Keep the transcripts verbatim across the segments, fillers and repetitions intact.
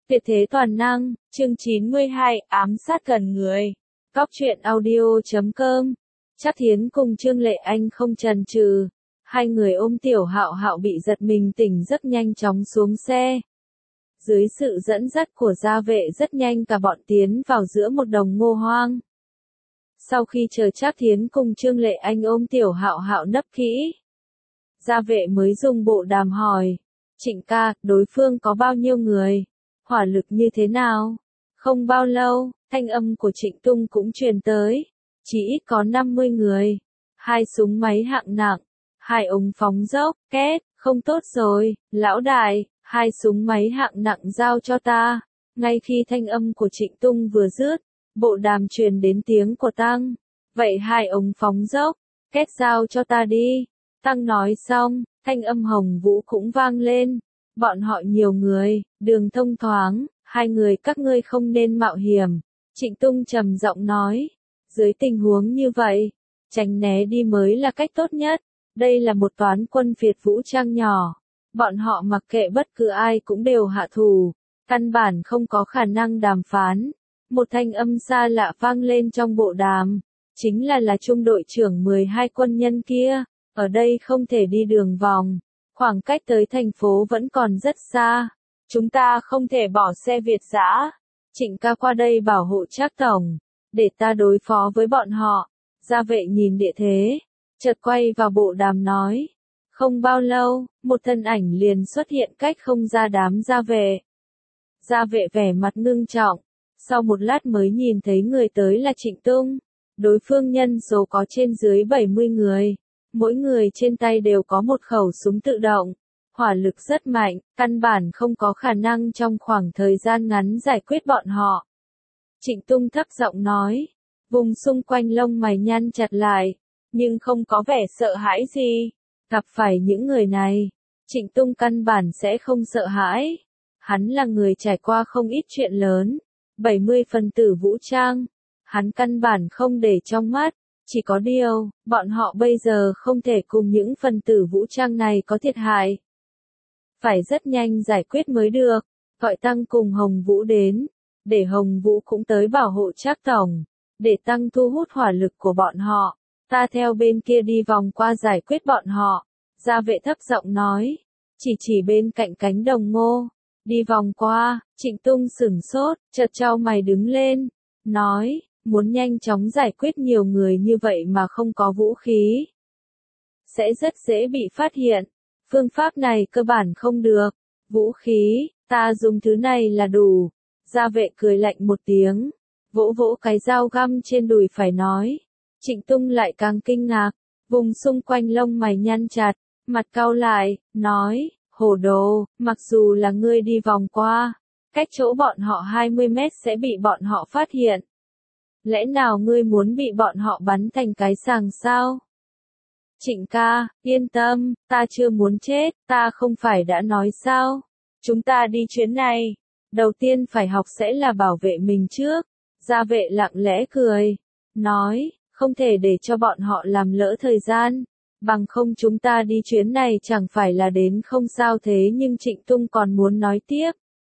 Tuyệt thế toàn năng, chương chín mươi hai, ám sát gần người. Cóc truyện audio chấm com. Trác Thiến cùng Trương Lệ Anh không chần chừ, hai người ôm Tiểu Hạo Hạo bị giật mình tỉnh giấc nhanh chóng xuống xe. Dưới sự dẫn dắt của gia vệ rất nhanh cả bọn tiến vào giữa một đồng ngô hoang. Sau khi chờ Trác Thiến cùng Trương Lệ Anh ôm Tiểu Hạo Hạo nấp kỹ, gia vệ mới dùng bộ đàm hỏi, Trịnh ca, đối phương có bao nhiêu người? Hỏa lực như thế nào? Không bao lâu, thanh âm của Trịnh Tung cũng truyền tới, chỉ ít có năm mươi người, hai súng máy hạng nặng, hai ống phóng dốc, két, không tốt rồi, lão đại, hai súng máy hạng nặng giao cho ta. Ngay khi thanh âm của Trịnh Tung vừa dứt, bộ đàm truyền đến tiếng của Tăng, vậy hai ống phóng dốc, két giao cho ta đi. Tăng nói xong, thanh âm Hồng Vũ cũng vang lên, bọn họ nhiều người, đường thông thoáng, hai người các ngươi không nên mạo hiểm. Trịnh Tung trầm giọng nói, dưới tình huống như vậy, tránh né đi mới là cách tốt nhất. Đây là một toán quân Việt vũ trang nhỏ, bọn họ mặc kệ bất cứ ai cũng đều hạ thủ, căn bản không có khả năng đàm phán. Một thanh âm xa lạ vang lên trong bộ đàm, chính là là trung đội trưởng mười hai quân nhân kia, ở đây không thể đi đường vòng, khoảng cách tới thành phố vẫn còn rất xa, chúng ta không thể bỏ xe Việt dã. Trịnh ca qua đây bảo hộ Trác tổng, để ta đối phó với bọn họ. Gia vệ nhìn địa thế, chợt quay vào bộ đàm nói. Không bao lâu, một thân ảnh liền xuất hiện cách không ra đám gia vệ. Gia vệ vẻ mặt ngưng trọng, sau một lát mới nhìn thấy người tới là Trịnh Tung. Đối phương nhân số có trên dưới bảy mươi người, mỗi người trên tay đều có một khẩu súng tự động, hỏa lực rất mạnh, căn bản không có khả năng trong khoảng thời gian ngắn giải quyết bọn họ. Trịnh Tung thấp giọng nói, vùng xung quanh lông mày nhăn chặt lại, nhưng không có vẻ sợ hãi gì. Gặp phải những người này, Trịnh Tung căn bản sẽ không sợ hãi. Hắn là người trải qua không ít chuyện lớn, bảy mươi phần tử vũ trang, hắn căn bản không để trong mắt. Chỉ có điều, bọn họ bây giờ không thể cùng những phần tử vũ trang này có thiệt hại. Phải rất nhanh giải quyết mới được, gọi Tăng cùng Hồng Vũ đến, để Hồng Vũ cũng tới bảo hộ Trác tổng, để Tăng thu hút hỏa lực của bọn họ, ta theo bên kia đi vòng qua giải quyết bọn họ. Gia vệ thấp giọng nói, chỉ chỉ bên cạnh cánh đồng ngô, đi vòng qua. Trịnh Tung sửng sốt, chợt chau mày đứng lên, nói, muốn nhanh chóng giải quyết nhiều người như vậy mà không có vũ khí, sẽ rất dễ bị phát hiện. Phương pháp này cơ bản không được. Vũ khí, ta dùng thứ này là đủ. Gia vệ cười lạnh một tiếng, vỗ vỗ cái dao găm trên đùi phải nói. Trịnh Tung lại càng kinh ngạc, vùng xung quanh lông mày nhăn chặt, mặt cau lại, nói, hồ đồ, mặc dù là ngươi đi vòng qua, cách chỗ bọn họ hai mươi mét sẽ bị bọn họ phát hiện. Lẽ nào ngươi muốn bị bọn họ bắn thành cái sàng sao? Trịnh ca, yên tâm, ta chưa muốn chết, ta không phải đã nói sao? Chúng ta đi chuyến này, đầu tiên phải học sẽ là bảo vệ mình trước. Gia vệ lặng lẽ cười, nói, không thể để cho bọn họ làm lỡ thời gian, bằng không chúng ta đi chuyến này chẳng phải là đến không sao thế. Nhưng Trịnh Tung còn muốn nói tiếp.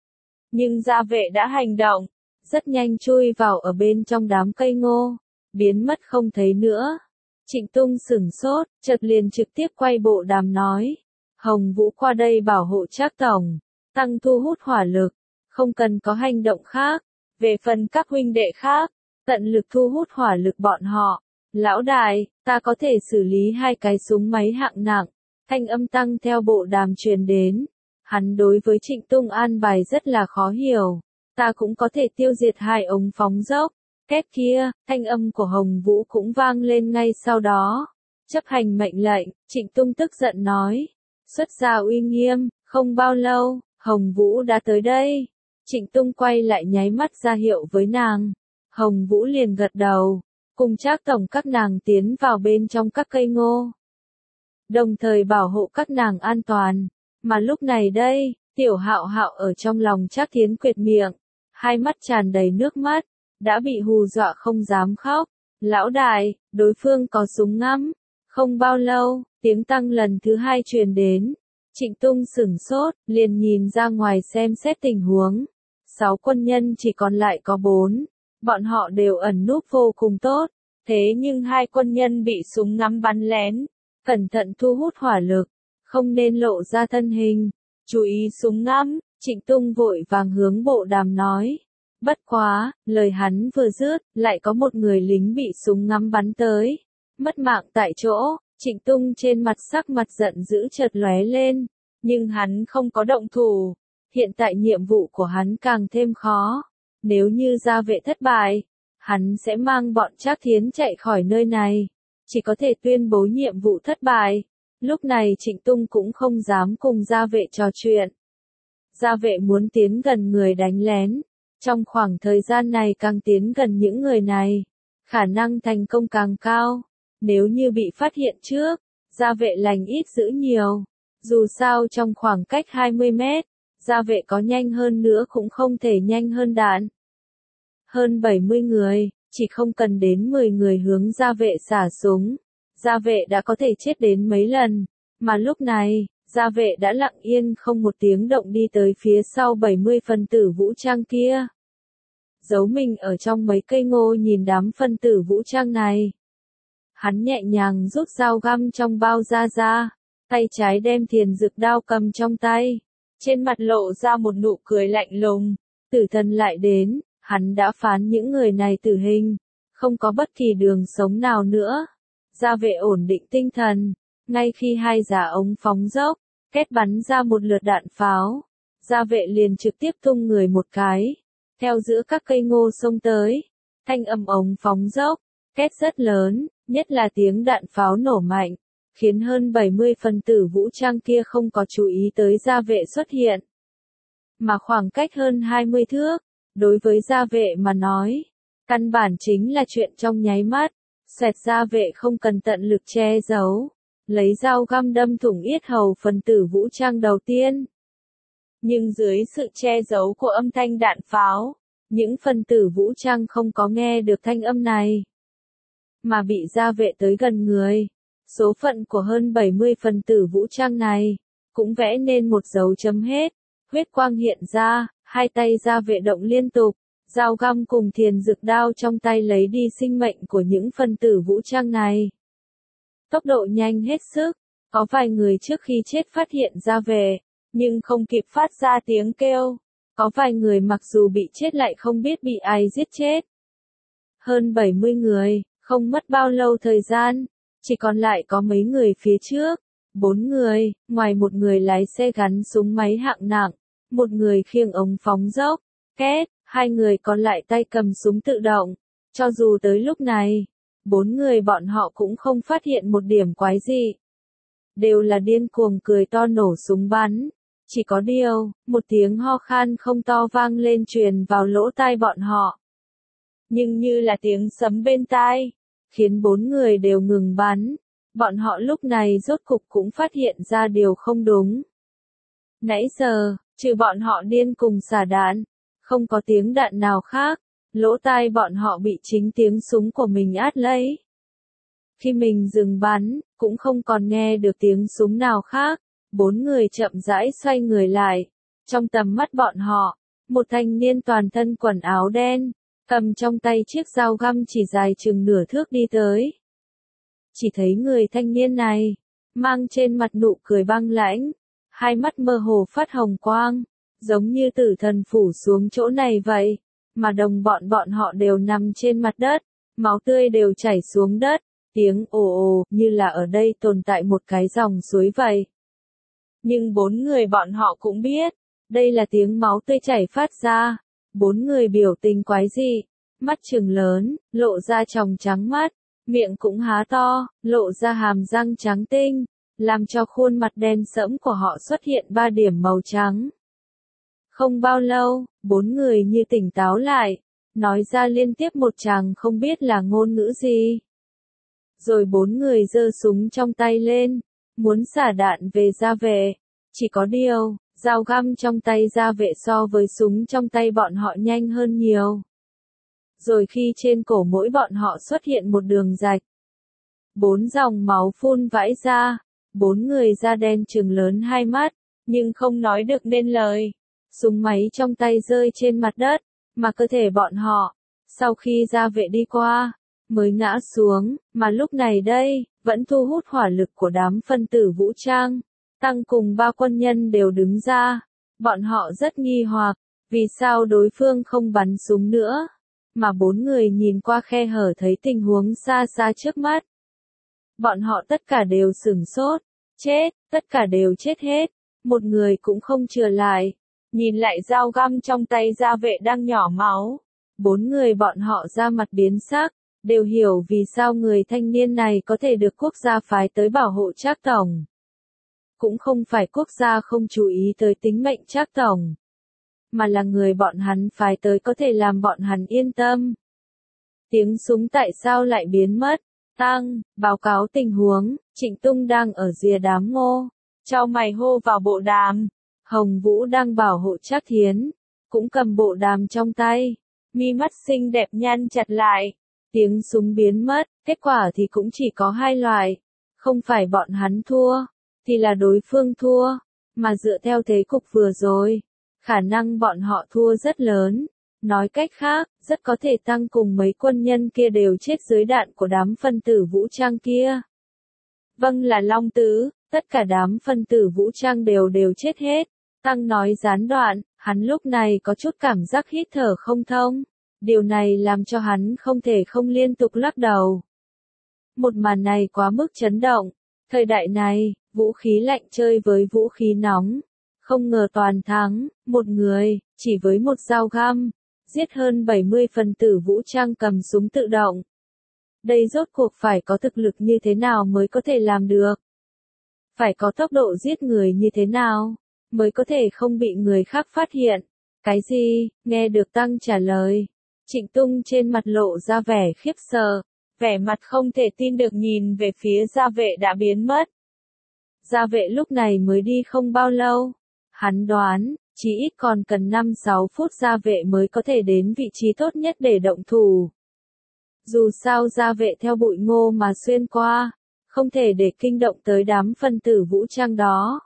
Nhưng gia vệ đã hành động, rất nhanh chui vào ở bên trong đám cây ngô, biến mất không thấy nữa. Trịnh Tung sửng sốt, chợt liền trực tiếp quay bộ đàm nói, Hồng Vũ qua đây bảo hộ Trác tổng, Tăng thu hút hỏa lực, không cần có hành động khác. Về phần các huynh đệ khác, tận lực thu hút hỏa lực bọn họ. Lão đại, ta có thể xử lý hai cái súng máy hạng nặng. Thanh âm Tăng theo bộ đàm truyền đến. Hắn đối với Trịnh Tung an bài rất là khó hiểu. Ta cũng có thể tiêu diệt hai ống phóng dốc. Két kia, thanh âm của Hồng Vũ cũng vang lên ngay sau đó. Chấp hành mệnh lệnh, Trịnh Tung tức giận nói. Xuất ra uy nghiêm, không bao lâu, Hồng Vũ đã tới đây. Trịnh Tung quay lại nháy mắt ra hiệu với nàng. Hồng Vũ liền gật đầu, cùng Trác tổng các nàng tiến vào bên trong các cây ngô. Đồng thời bảo hộ các nàng an toàn. Mà lúc này đây, Tiểu Hạo Hạo ở trong lòng Trác Thiến quệt miệng, hai mắt tràn đầy nước mắt, đã bị hù dọa không dám khóc. Lão đại, đối phương có súng ngắm. Không bao lâu, tiếng Tăng lần thứ hai truyền đến. Trịnh Tung sửng sốt, liền nhìn ra ngoài xem xét tình huống. sáu quân nhân chỉ còn lại có bốn. Bọn họ đều ẩn núp vô cùng tốt. Thế nhưng hai quân nhân bị súng ngắm bắn lén. Cẩn thận thu hút hỏa lực. Không nên lộ ra thân hình. Chú ý súng ngắm. Trịnh Tung vội vàng hướng bộ đàm nói. Bất quá, lời hắn vừa dứt, lại có một người lính bị súng ngắm bắn tới. Mất mạng tại chỗ. Trịnh Tung trên mặt sắc mặt giận dữ chợt lóe lên. Nhưng hắn không có động thủ. Hiện tại nhiệm vụ của hắn càng thêm khó. Nếu như Gia Vệ thất bại, hắn sẽ mang bọn Trác Thiến chạy khỏi nơi này. Chỉ có thể tuyên bố nhiệm vụ thất bại. Lúc này Trịnh Tung cũng không dám cùng Gia Vệ trò chuyện. Gia Vệ muốn tiến gần người đánh lén. Trong khoảng thời gian này càng tiến gần những người này, khả năng thành công càng cao. Nếu như bị phát hiện trước, Gia Vệ lành ít dữ nhiều. Dù sao trong khoảng cách hai mươi mét, Gia Vệ có nhanh hơn nữa cũng không thể nhanh hơn đạn. Hơn bảy mươi người, chỉ không cần đến mười người hướng Gia Vệ xả súng. Gia Vệ đã có thể chết đến mấy lần, mà lúc này, Gia Vệ đã lặng yên không một tiếng động đi tới phía sau bảy mươi phần tử vũ trang kia. Giấu mình ở trong mấy cây ngô nhìn đám phân tử vũ trang này. Hắn nhẹ nhàng rút dao găm trong bao ra ra, tay trái đem thiền dược đao cầm trong tay. Trên mặt lộ ra một nụ cười lạnh lùng, tử thần lại đến, hắn đã phán những người này tử hình, không có bất kỳ đường sống nào nữa. Gia Vệ ổn định tinh thần, ngay khi hai giá ống phóng dốc, két bắn ra một lượt đạn pháo. Gia Vệ liền trực tiếp tung người một cái, theo giữa các cây ngô xông tới, thanh âm ống phóng dốc, két rất lớn, nhất là tiếng đạn pháo nổ mạnh, khiến hơn bảy mươi phần tử vũ trang kia không có chú ý tới Gia Vệ xuất hiện. Mà khoảng cách hơn hai mươi thước, đối với Gia Vệ mà nói, căn bản chính là chuyện trong nháy mắt. Xoẹt, Gia Vệ không cần tận lực che giấu, lấy dao găm đâm thủng yết hầu phần tử vũ trang đầu tiên. Nhưng dưới sự che giấu của âm thanh đạn pháo, những phần tử vũ trang không có nghe được thanh âm này, mà bị Gia Vệ tới gần người. Số phận của hơn bảy mươi phần tử vũ trang này, cũng vẽ nên một dấu chấm hết. Huyết quang hiện ra, hai tay Gia Vệ động liên tục, dao găm cùng thiền dược đao trong tay lấy đi sinh mệnh của những phần tử vũ trang này. Tốc độ nhanh hết sức, có vài người trước khi chết phát hiện Gia Vệ, nhưng không kịp phát ra tiếng kêu. Có vài người mặc dù bị chết lại không biết bị ai giết chết. Hơn bảy mươi người, không mất bao lâu thời gian, chỉ còn lại có mấy người phía trước. Bốn người, ngoài một người lái xe gắn súng máy hạng nặng, một người khiêng ống phóng dốc, két, hai người còn lại tay cầm súng tự động. Cho dù tới lúc này, bốn người bọn họ cũng không phát hiện một điểm quái dị. Đều là điên cuồng cười to nổ súng bắn. Chỉ có điều, một tiếng ho khan không to vang lên truyền vào lỗ tai bọn họ. Nhưng như là tiếng sấm bên tai, khiến bốn người đều ngừng bắn. Bọn họ lúc này rốt cục cũng phát hiện ra điều không đúng. Nãy giờ, trừ bọn họ điên cùng xả đạn, không có tiếng đạn nào khác, lỗ tai bọn họ bị chính tiếng súng của mình át lấy. Khi mình dừng bắn, cũng không còn nghe được tiếng súng nào khác, bốn người chậm rãi xoay người lại. Trong tầm mắt bọn họ, một thanh niên toàn thân quần áo đen, cầm trong tay chiếc dao găm chỉ dài chừng nửa thước đi tới. Chỉ thấy người thanh niên này, mang trên mặt nụ cười băng lãnh, hai mắt mơ hồ phát hồng quang, giống như tử thần phủ xuống chỗ này vậy, mà đồng bọn bọn họ đều nằm trên mặt đất, máu tươi đều chảy xuống đất, tiếng ồ ồ như là ở đây tồn tại một cái dòng suối vậy. Nhưng bốn người bọn họ cũng biết, đây là tiếng máu tươi chảy phát ra. Bốn người biểu tình quái dị, mắt trừng lớn, lộ ra tròng trắng mắt, miệng cũng há to, lộ ra hàm răng trắng tinh, làm cho khuôn mặt đen sẫm của họ xuất hiện ba điểm màu trắng. Không bao lâu, bốn người như tỉnh táo lại, nói ra liên tiếp một tràng không biết là ngôn ngữ gì. Rồi bốn người giơ súng trong tay lên, muốn xả đạn về Gia Vệ. Chỉ có điều, dao găm trong tay Gia Vệ so với súng trong tay bọn họ nhanh hơn nhiều. Rồi khi trên cổ mỗi bọn họ xuất hiện một đường rạch, bốn dòng máu phun vãi ra, bốn người da đen trừng lớn hai mắt, nhưng không nói được nên lời. súng máy trong tay rơi trên mặt đất, mà cơ thể bọn họ, sau khi gia vệ đi qua, mới ngã xuống, mà lúc này đây, vẫn thu hút hỏa lực của đám phân tử vũ trang. Tăng cùng ba quân nhân đều đứng ra, bọn họ rất nghi hoặc, vì sao đối phương không bắn súng nữa, mà bốn người nhìn qua khe hở thấy tình huống xa xa trước mắt. Bọn họ tất cả đều sửng sốt, chết, tất cả đều chết hết, một người cũng không chừa lại. Nhìn lại dao găm trong tay gia vệ đang nhỏ máu, bốn người bọn họ ra mặt biến sắc, đều hiểu vì sao người thanh niên này có thể được quốc gia phái tới bảo hộ Trác tổng. Cũng không phải quốc gia không chú ý tới tính mệnh Trác tổng, mà là người bọn hắn phái tới có thể làm bọn hắn yên tâm. Tiếng súng tại sao lại biến mất? Tăng, báo cáo tình huống, Trịnh Tung đang ở rìa đám ngô, chau mày hô vào bộ đàm. Hồng Vũ đang bảo hộ Trác Thiến, cũng cầm bộ đàm trong tay, mi mắt xinh đẹp nhăn chặt lại. Tiếng súng biến mất, kết quả thì cũng chỉ có hai loại, không phải bọn hắn thua, thì là đối phương thua, mà dựa theo thế cục vừa rồi, khả năng bọn họ thua rất lớn. Nói cách khác, rất có thể Tăng cùng mấy quân nhân kia đều chết dưới đạn của đám phân tử vũ trang kia. Vâng là Long Tứ, tất cả đám phân tử vũ trang đều đều chết hết. Tăng nói gián đoạn, hắn lúc này có chút cảm giác hít thở không thông. Điều này làm cho hắn không thể không liên tục lắc đầu. Một màn này quá mức chấn động. Thời đại này, vũ khí lạnh chơi với vũ khí nóng. Không ngờ toàn thắng, một người, chỉ với một dao găm, giết hơn bảy mươi phần tử vũ trang cầm súng tự động. Đây rốt cuộc phải có thực lực như thế nào mới có thể làm được? Phải có tốc độ giết người như thế nào, mới có thể không bị người khác phát hiện? Cái gì? Nghe được Tăng trả lời. Trịnh Tung trên mặt lộ ra vẻ khiếp sợ, vẻ mặt không thể tin được nhìn về phía gia vệ đã biến mất. Gia vệ lúc này mới đi không bao lâu. Hắn đoán, chỉ ít còn cần năm sáu phút gia vệ mới có thể đến vị trí tốt nhất để động thủ. Dù sao gia vệ theo bụi ngô mà xuyên qua, không thể để kinh động tới đám phân tử vũ trang đó.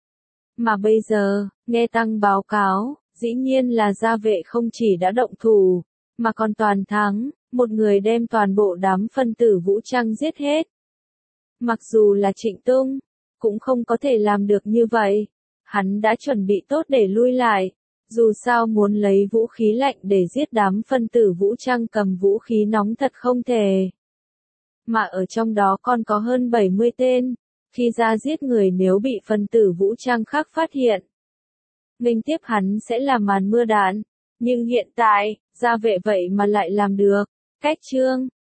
Mà bây giờ, nghe Tăng báo cáo, dĩ nhiên là gia vệ không chỉ đã động thủ, mà còn toàn thắng, một người đem toàn bộ đám phân tử vũ trang giết hết. Mặc dù là Trịnh Tung, cũng không có thể làm được như vậy. Hắn đã chuẩn bị tốt để lui lại, dù sao muốn lấy vũ khí lạnh để giết đám phân tử vũ trang cầm vũ khí nóng thật không thể. Mà ở trong đó còn có hơn bảy mươi tên, khi ra giết người nếu bị phân tử vũ trang khác phát hiện. Nghênh tiếp hắn sẽ là màn mưa đạn, nhưng hiện tại, gia vệ vậy mà lại làm được. Cách chương